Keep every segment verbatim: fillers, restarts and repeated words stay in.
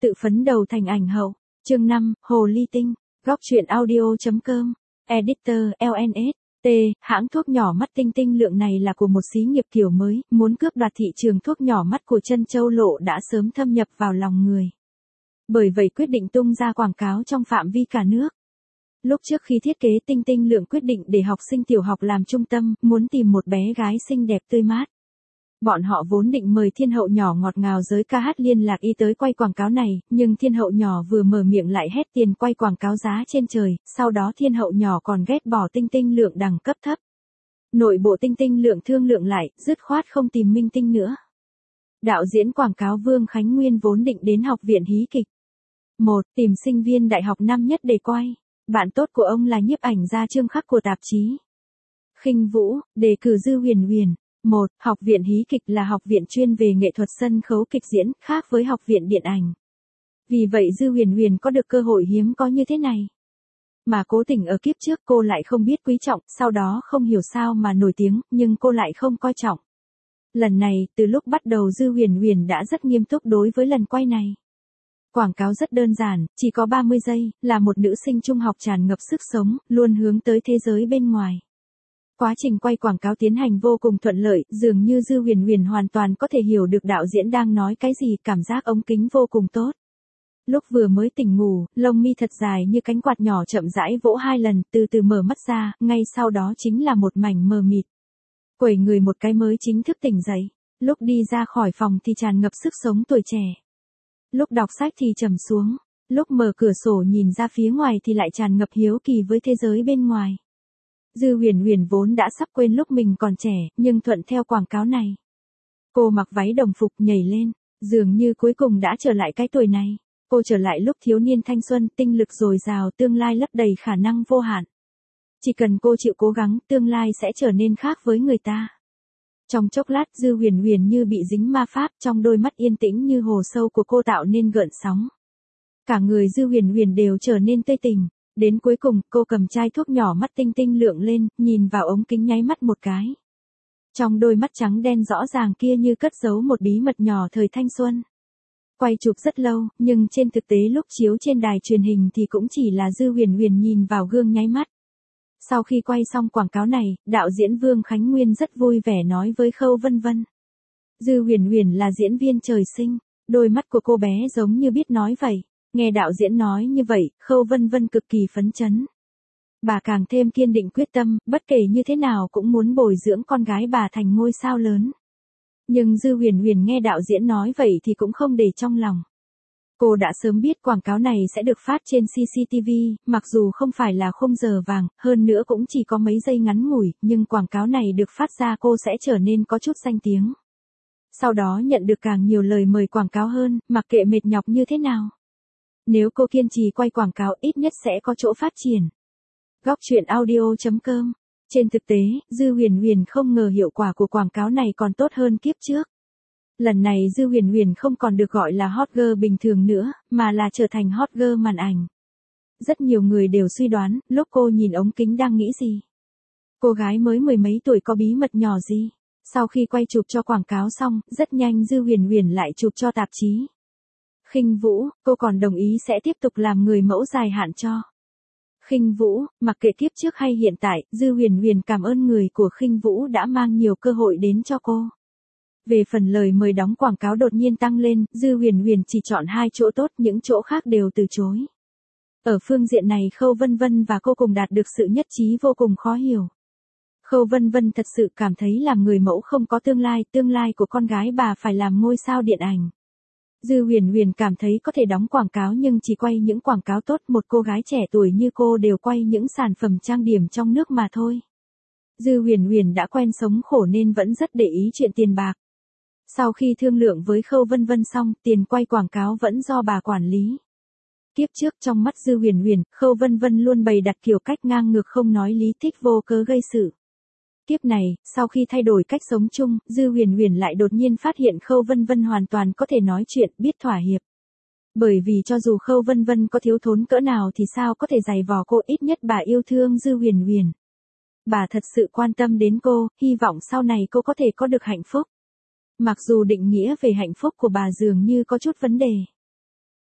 Tự phấn đầu thành ảnh hậu. Chương năm, Hồ Ly Tinh. Góc truyện audio.com. Editor lờ en ét. T, hãng thuốc nhỏ mắt tinh tinh lượng này là của một xí nghiệp kiểu mới, muốn cướp đoạt thị trường thuốc nhỏ mắt của Trân Châu Lộ đã sớm thâm nhập vào lòng người. Bởi vậy quyết định tung ra quảng cáo trong phạm vi cả nước. Lúc trước khi thiết kế tinh tinh lượng quyết định để học sinh tiểu học làm trung tâm, muốn tìm một bé gái xinh đẹp tươi mát. Bọn họ vốn định mời thiên hậu nhỏ ngọt ngào giới ca hát liên lạc y tới quay quảng cáo này, nhưng thiên hậu nhỏ vừa mở miệng lại hét tiền quay quảng cáo giá trên trời, sau đó thiên hậu nhỏ còn ghét bỏ tinh tinh lượng đẳng cấp thấp. Nội bộ tinh tinh lượng thương lượng lại, dứt khoát không tìm minh tinh nữa. Đạo diễn quảng cáo Vương Khánh Nguyên vốn định đến học viện hí kịch. một. Tìm sinh viên đại học năm nhất để quay. Bạn tốt của ông là nhiếp ảnh gia Trương Khắc của tạp chí Khinh Vũ, đề cử Dư Huyền Huyền. một. Học viện hí kịch là học viện chuyên về nghệ thuật sân khấu kịch diễn, khác với học viện điện ảnh. Vì vậy Dư Huyền Huyền có được cơ hội hiếm có như thế này. Mà cố tình ở kiếp trước cô lại không biết quý trọng, sau đó không hiểu sao mà nổi tiếng, nhưng cô lại không coi trọng. Lần này, từ lúc bắt đầu Dư Huyền Huyền đã rất nghiêm túc đối với lần quay này. Quảng cáo rất đơn giản, chỉ có ba mươi giây, là một nữ sinh trung học tràn ngập sức sống, luôn hướng tới thế giới bên ngoài. Quá trình quay quảng cáo tiến hành vô cùng thuận lợi, dường như Dư Huyền Huyền hoàn toàn có thể hiểu được đạo diễn đang nói cái gì, cảm giác ống kính vô cùng tốt. Lúc vừa mới tỉnh ngủ, lông mi thật dài như cánh quạt nhỏ chậm rãi vỗ hai lần, từ từ mở mắt ra, ngay sau đó chính là một mảnh mờ mịt. Quẩy người một cái mới chính thức tỉnh dậy, lúc đi ra khỏi phòng thì tràn ngập sức sống tuổi trẻ. Lúc đọc sách thì trầm xuống, lúc mở cửa sổ nhìn ra phía ngoài thì lại tràn ngập hiếu kỳ với thế giới bên ngoài. Dư Huyền Huyền vốn đã sắp quên lúc mình còn trẻ, nhưng thuận theo quảng cáo này. Cô mặc váy đồng phục nhảy lên, dường như cuối cùng đã trở lại cái tuổi này. Cô trở lại lúc thiếu niên thanh xuân, tinh lực dồi dào, tương lai lấp đầy khả năng vô hạn. Chỉ cần cô chịu cố gắng, tương lai sẽ trở nên khác với người ta. Trong chốc lát Dư Huyền Huyền như bị dính ma pháp, trong đôi mắt yên tĩnh như hồ sâu của cô tạo nên gợn sóng. Cả người Dư Huyền Huyền đều trở nên tươi tỉnh. Đến cuối cùng, cô cầm chai thuốc nhỏ mắt tinh tinh lượng lên, nhìn vào ống kính nháy mắt một cái. Trong đôi mắt trắng đen rõ ràng kia như cất giấu một bí mật nhỏ thời thanh xuân. Quay chụp rất lâu, nhưng trên thực tế lúc chiếu trên đài truyền hình thì cũng chỉ là Dư Huyền Huyền nhìn vào gương nháy mắt. Sau khi quay xong quảng cáo này, đạo diễn Vương Khánh Nguyên rất vui vẻ nói với Khâu Vân Vân. Dư Huyền Huyền là diễn viên trời sinh, đôi mắt của cô bé giống như biết nói vậy. Nghe đạo diễn nói như vậy, Khâu Vân Vân cực kỳ phấn chấn. Bà càng thêm kiên định quyết tâm, bất kể như thế nào cũng muốn bồi dưỡng con gái bà thành ngôi sao lớn. Nhưng Dư Huyền Huyền nghe đạo diễn nói vậy thì cũng không để trong lòng. Cô đã sớm biết quảng cáo này sẽ được phát trên xê xê tê vê, mặc dù không phải là khung giờ vàng, hơn nữa cũng chỉ có mấy giây ngắn ngủi, nhưng quảng cáo này được phát ra cô sẽ trở nên có chút danh tiếng. Sau đó nhận được càng nhiều lời mời quảng cáo hơn, mặc kệ mệt nhọc như thế nào. Nếu cô kiên trì quay quảng cáo ít nhất sẽ có chỗ phát triển. Góc truyện audio.com. Trên thực tế, Dư Huyền Huyền không ngờ hiệu quả của quảng cáo này còn tốt hơn kiếp trước. Lần này Dư Huyền Huyền không còn được gọi là hot girl bình thường nữa, mà là trở thành hot girl màn ảnh. Rất nhiều người đều suy đoán, lúc cô nhìn ống kính đang nghĩ gì. Cô gái mới mười mấy tuổi có bí mật nhỏ gì. Sau khi quay chụp cho quảng cáo xong, rất nhanh Dư Huyền Huyền lại chụp cho tạp chí Khinh Vũ, cô còn đồng ý sẽ tiếp tục làm người mẫu dài hạn cho Khinh Vũ, mặc kệ kiếp trước hay hiện tại, Dư Huyền Huyền cảm ơn người của Khinh Vũ đã mang nhiều cơ hội đến cho cô. Về phần lời mời đóng quảng cáo đột nhiên tăng lên, Dư Huyền Huyền chỉ chọn hai chỗ tốt, những chỗ khác đều từ chối. Ở phương diện này Khâu Vân Vân và cô cùng đạt được sự nhất trí vô cùng khó hiểu. Khâu Vân Vân thật sự cảm thấy làm người mẫu không có tương lai, tương lai của con gái bà phải làm ngôi sao điện ảnh. Dư Huyền Huyền cảm thấy có thể đóng quảng cáo nhưng chỉ quay những quảng cáo tốt, một cô gái trẻ tuổi như cô đều quay những sản phẩm trang điểm trong nước mà thôi. Dư Huyền Huyền đã quen sống khổ nên vẫn rất để ý chuyện tiền bạc. Sau khi thương lượng với Khâu Vân Vân xong, tiền quay quảng cáo vẫn do bà quản lý. Kiếp trước trong mắt Dư Huyền Huyền, Khâu Vân Vân luôn bày đặt kiểu cách ngang ngược không nói lý, thích vô cớ gây sự. Kiếp này, sau khi thay đổi cách sống chung, Dư Huyền Huyền lại đột nhiên phát hiện Khâu Vân Vân hoàn toàn có thể nói chuyện, biết thỏa hiệp. Bởi vì cho dù Khâu Vân Vân có thiếu thốn cỡ nào thì sao có thể giày vò cô, ít nhất bà yêu thương Dư Huyền Huyền. Bà thật sự quan tâm đến cô, hy vọng sau này cô có thể có được hạnh phúc. Mặc dù định nghĩa về hạnh phúc của bà dường như có chút vấn đề.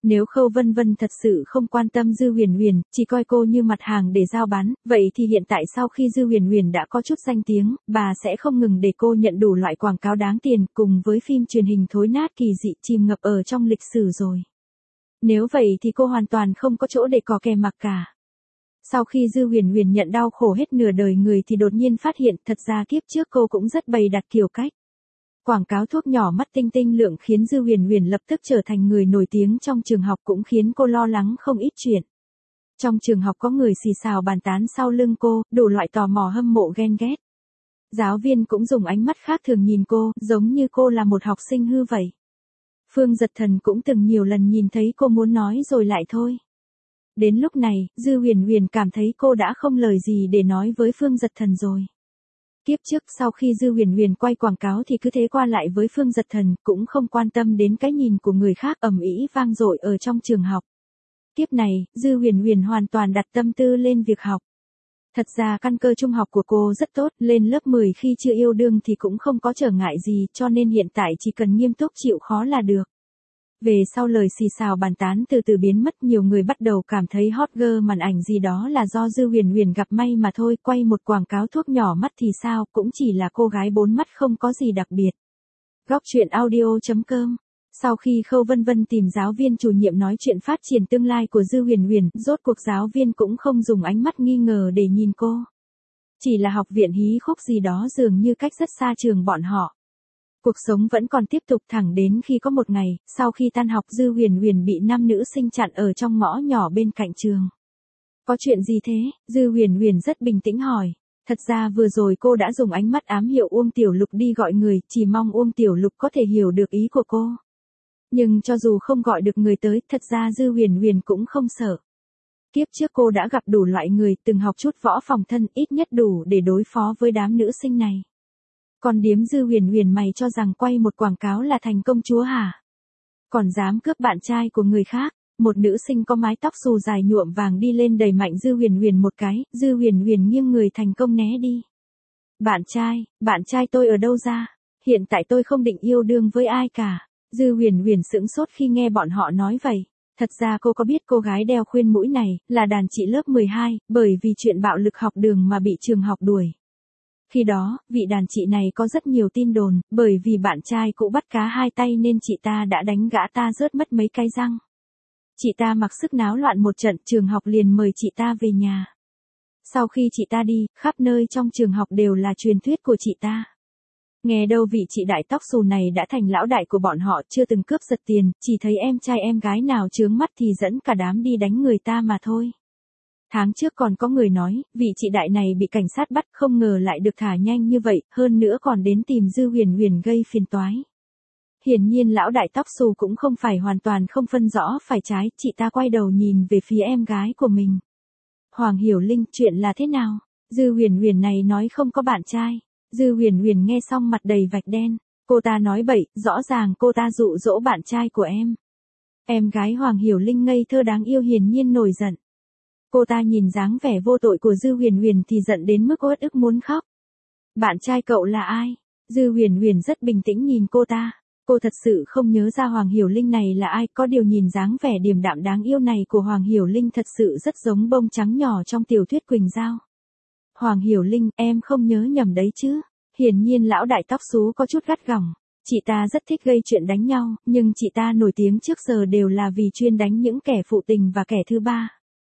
Nếu Khâu Vân Vân thật sự không quan tâm Dư Huyền Huyền, chỉ coi cô như mặt hàng để giao bán, vậy thì hiện tại sau khi Dư Huyền Huyền đã có chút danh tiếng, bà sẽ không ngừng để cô nhận đủ loại quảng cáo đáng tiền, cùng với phim truyền hình thối nát kỳ dị chìm ngập ở trong lịch sử rồi. Nếu vậy thì cô hoàn toàn không có chỗ để cò kè mặc cả. Sau khi Dư Huyền Huyền nhận đau khổ hết nửa đời người thì đột nhiên phát hiện thật ra kiếp trước cô cũng rất bày đặt kiểu cách. Quảng cáo thuốc nhỏ mắt tinh tinh lượng khiến Dư Huyền Huyền lập tức trở thành người nổi tiếng trong trường học, cũng khiến cô lo lắng không ít chuyện. Trong trường học có người xì xào bàn tán sau lưng cô, đủ loại tò mò hâm mộ ghen ghét. Giáo viên cũng dùng ánh mắt khác thường nhìn cô, giống như cô là một học sinh hư vậy. Phương Dật Thần cũng từng nhiều lần nhìn thấy cô muốn nói rồi lại thôi. Đến lúc này, Dư Huyền Huyền cảm thấy cô đã không lời gì để nói với Phương Dật Thần rồi. Kiếp trước sau khi Dư Huyền Huyền quay quảng cáo thì cứ thế qua lại với Phương Dật Thần, cũng không quan tâm đến cái nhìn của người khác ầm ĩ vang dội ở trong trường học. Kiếp này, Dư Huyền Huyền hoàn toàn đặt tâm tư lên việc học. Thật ra căn cơ trung học của cô rất tốt, lên lớp mười khi chưa yêu đương thì cũng không có trở ngại gì, cho nên hiện tại chỉ cần nghiêm túc chịu khó là được. Về sau lời xì xào bàn tán từ từ biến mất, nhiều người bắt đầu cảm thấy hot girl màn ảnh gì đó là do Dư Huyền Huyền gặp may mà thôi, quay một quảng cáo thuốc nhỏ mắt thì sao, cũng chỉ là cô gái bốn mắt không có gì đặc biệt. Góc truyện audio chấm com. Sau khi Khâu Vân Vân tìm giáo viên chủ nhiệm nói chuyện phát triển tương lai của Dư Huyền Huyền, rốt cuộc giáo viên cũng không dùng ánh mắt nghi ngờ để nhìn cô. Chỉ là học viện hí khúc gì đó dường như cách rất xa trường bọn họ. Cuộc sống vẫn còn tiếp tục thẳng đến khi có một ngày, sau khi tan học Dư Huyền Huyền bị năm nữ sinh chặn ở trong ngõ nhỏ bên cạnh trường. Có chuyện gì thế? Dư Huyền Huyền rất bình tĩnh hỏi. Thật ra vừa rồi cô đã dùng ánh mắt ám hiệu Uông Tiểu Lục đi gọi người, chỉ mong Uông Tiểu Lục có thể hiểu được ý của cô. Nhưng cho dù không gọi được người tới, thật ra Dư Huyền Huyền cũng không sợ. Kiếp trước cô đã gặp đủ loại người, từng học chút võ phòng thân, ít nhất đủ để đối phó với đám nữ sinh này. Còn điếm Dư Huyền Huyền mày cho rằng quay một quảng cáo là thành công chúa hả? Còn dám cướp bạn trai của người khác? Một nữ sinh có mái tóc xù dài nhuộm vàng đi lên đẩy mạnh Dư Huyền Huyền một cái, Dư Huyền Huyền nghiêng người thành công né đi. Bạn trai, bạn trai tôi ở đâu ra? Hiện tại tôi không định yêu đương với ai cả. Dư Huyền Huyền sững sốt khi nghe bọn họ nói vậy. Thật ra cô có biết cô gái đeo khuyên mũi này là đàn chị lớp mười hai, bởi vì chuyện bạo lực học đường mà bị trường học đuổi. Khi đó, vị đàn chị này có rất nhiều tin đồn, bởi vì bạn trai cũ bắt cá hai tay nên chị ta đã đánh gã ta rớt mất mấy cái răng. Chị ta mặc sức náo loạn một trận, trường học liền mời chị ta về nhà. Sau khi chị ta đi, khắp nơi trong trường học đều là truyền thuyết của chị ta. Nghe đâu vị chị đại tóc xù này đã thành lão đại của bọn họ, chưa từng cướp giật tiền, chỉ thấy em trai em gái nào chướng mắt thì dẫn cả đám đi đánh người ta mà thôi. Tháng trước còn có người nói, vị chị đại này bị cảnh sát bắt, không ngờ lại được thả nhanh như vậy, hơn nữa còn đến tìm Dư Huyền Huyền gây phiền toái. Hiển nhiên lão đại tóc xù cũng không phải hoàn toàn không phân rõ phải trái, chị ta quay đầu nhìn về phía em gái của mình. Hoàng Hiểu Linh, chuyện là thế nào? Dư Huyền Huyền này nói không có bạn trai. Dư Huyền Huyền nghe xong mặt đầy vạch đen, cô ta nói bậy, rõ ràng cô ta dụ dỗ bạn trai của em. Em gái Hoàng Hiểu Linh ngây thơ đáng yêu hiển nhiên nổi giận. Cô ta nhìn dáng vẻ vô tội của Dư Huyền Huyền thì giận đến mức uất ức muốn khóc. Bạn trai cậu là ai? Dư Huyền Huyền rất bình tĩnh nhìn cô ta. Cô thật sự không nhớ ra Hoàng Hiểu Linh này là ai, có điều nhìn dáng vẻ điềm đạm đáng yêu này của Hoàng Hiểu Linh thật sự rất giống bông trắng nhỏ trong tiểu thuyết Quỳnh Giao. Hoàng Hiểu Linh, em không nhớ nhầm đấy chứ? Hiển nhiên lão đại tóc xú có chút gắt gỏng. Chị ta rất thích gây chuyện đánh nhau, nhưng chị ta nổi tiếng trước giờ đều là vì chuyên đánh những kẻ phụ tình và kẻ thứ ba.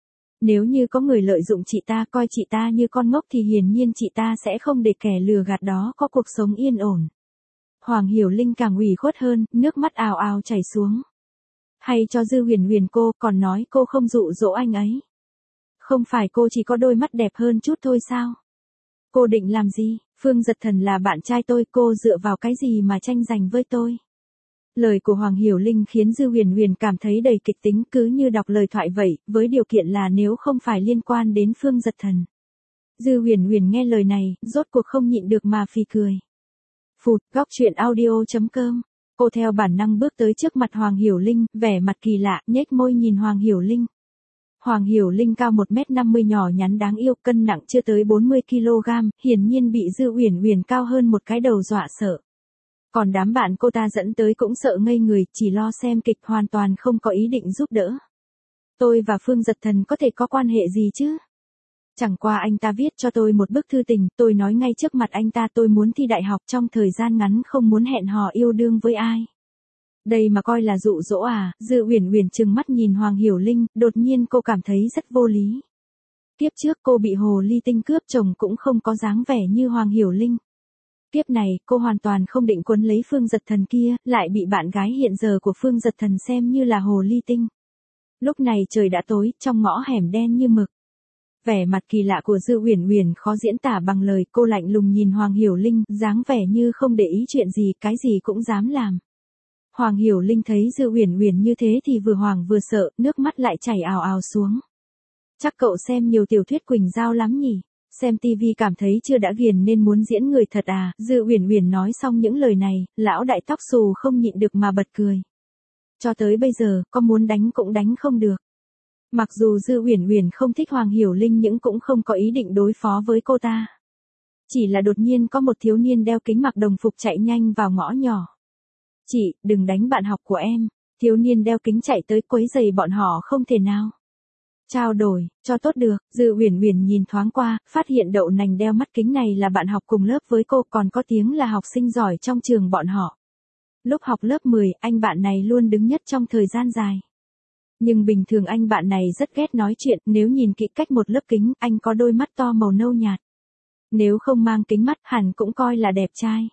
Nếu như có người lợi dụng chị ta coi chị ta như con ngốc thì hiển nhiên chị ta sẽ không để kẻ lừa gạt đó có cuộc sống yên ổn. Hoàng Hiểu Linh càng ủy khuất hơn, nước mắt ào ào chảy xuống. Hay cho Dư Huyền Huyền cô còn nói cô không dụ dỗ anh ấy. Không phải cô chỉ có đôi mắt đẹp hơn chút thôi sao? Cô định làm gì? Phương Dật Thần là bạn trai tôi, cô dựa vào cái gì mà tranh giành với tôi? Lời của Hoàng Hiểu Linh khiến Dư Huyền Huyền cảm thấy đầy kịch tính, cứ như đọc lời thoại vậy, với điều kiện là nếu không phải liên quan đến Phương Dật Thần. Dư Huyền Huyền nghe lời này, rốt cuộc không nhịn được mà phì cười. Phụt, góc truyện audio chấm com. Cô theo bản năng bước tới trước mặt Hoàng Hiểu Linh, vẻ mặt kỳ lạ, nhếch môi nhìn Hoàng Hiểu Linh. Hoàng Hiểu Linh cao một mét năm mươi nhỏ nhắn đáng yêu, cân nặng chưa tới bốn mươi ki lô gam, hiển nhiên bị Dư Uyển Uyển cao hơn một cái đầu dọa sợ. Còn đám bạn cô ta dẫn tới cũng sợ ngây người, chỉ lo xem kịch hoàn toàn không có ý định giúp đỡ. Tôi và Phương Dật Thần có thể có quan hệ gì chứ? Chẳng qua anh ta viết cho tôi một bức thư tình, tôi nói ngay trước mặt anh ta tôi muốn thi đại học trong thời gian ngắn không muốn hẹn hò yêu đương với ai. Đây mà coi là dụ dỗ à? Dư Uyển Uyển trừng mắt nhìn Hoàng Hiểu Linh, đột nhiên cô cảm thấy rất vô lý. Kiếp trước cô bị hồ ly tinh cướp chồng cũng không có dáng vẻ như Hoàng Hiểu Linh. Kiếp này, cô hoàn toàn không định quấn lấy Phương Dật Thần kia, lại bị bạn gái hiện giờ của Phương Dật Thần xem như là hồ ly tinh. Lúc này trời đã tối, trong ngõ hẻm đen như mực. Vẻ mặt kỳ lạ của Dư Uyển Uyển khó diễn tả bằng lời, cô lạnh lùng nhìn Hoàng Hiểu Linh, dáng vẻ như không để ý chuyện gì, cái gì cũng dám làm. Hoàng Hiểu Linh thấy Dư Uyển Uyển như thế thì vừa hoảng vừa sợ, nước mắt lại chảy ào ào xuống. Chắc cậu xem nhiều tiểu thuyết Quỳnh Giao lắm nhỉ? Xem tivi cảm thấy chưa đã ghiền nên muốn diễn người thật à? Dư Uyển Uyển nói xong những lời này, lão đại tóc xù không nhịn được mà bật cười. Cho tới bây giờ, có muốn đánh cũng đánh không được. Mặc dù Dư Uyển Uyển không thích Hoàng Hiểu Linh nhưng cũng không có ý định đối phó với cô ta. Chỉ là đột nhiên có một thiếu niên đeo kính mặc đồng phục chạy nhanh vào ngõ nhỏ. Chị, đừng đánh bạn học của em. Thiếu niên đeo kính chạy tới quấy rầy bọn họ không thể nào. Trao đổi, cho tốt được. Dư Uyển Uyển nhìn thoáng qua, phát hiện Đậu Nành đeo mắt kính này là bạn học cùng lớp với cô, còn có tiếng là học sinh giỏi trong trường bọn họ. Lúc học lớp mười, anh bạn này luôn đứng nhất trong thời gian dài. Nhưng bình thường anh bạn này rất ghét nói chuyện, nếu nhìn kỹ cách một lớp kính, anh có đôi mắt to màu nâu nhạt. Nếu không mang kính mắt hẳn cũng coi là đẹp trai.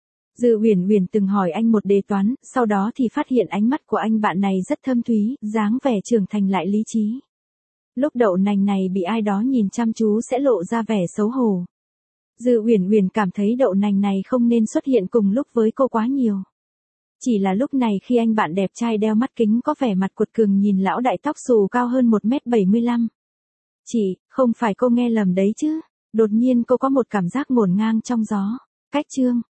Dư Uyển Uyển từng hỏi anh một đề toán, sau đó thì phát hiện ánh mắt của anh bạn này rất thâm thúy, dáng vẻ trưởng thành lại lý trí. Lúc Đậu Nành này bị ai đó nhìn chăm chú sẽ lộ ra vẻ xấu hổ. Dư Uyển Uyển cảm thấy Đậu Nành này không nên xuất hiện cùng lúc với cô quá nhiều. Chỉ là lúc này khi anh bạn đẹp trai đeo mắt kính có vẻ mặt cuột cường nhìn lão đại tóc xù cao hơn một mét bảy mươi lăm. Chị, không phải cô nghe lầm đấy chứ? Đột nhiên cô có một cảm giác ngổn ngang trong gió. Cách chương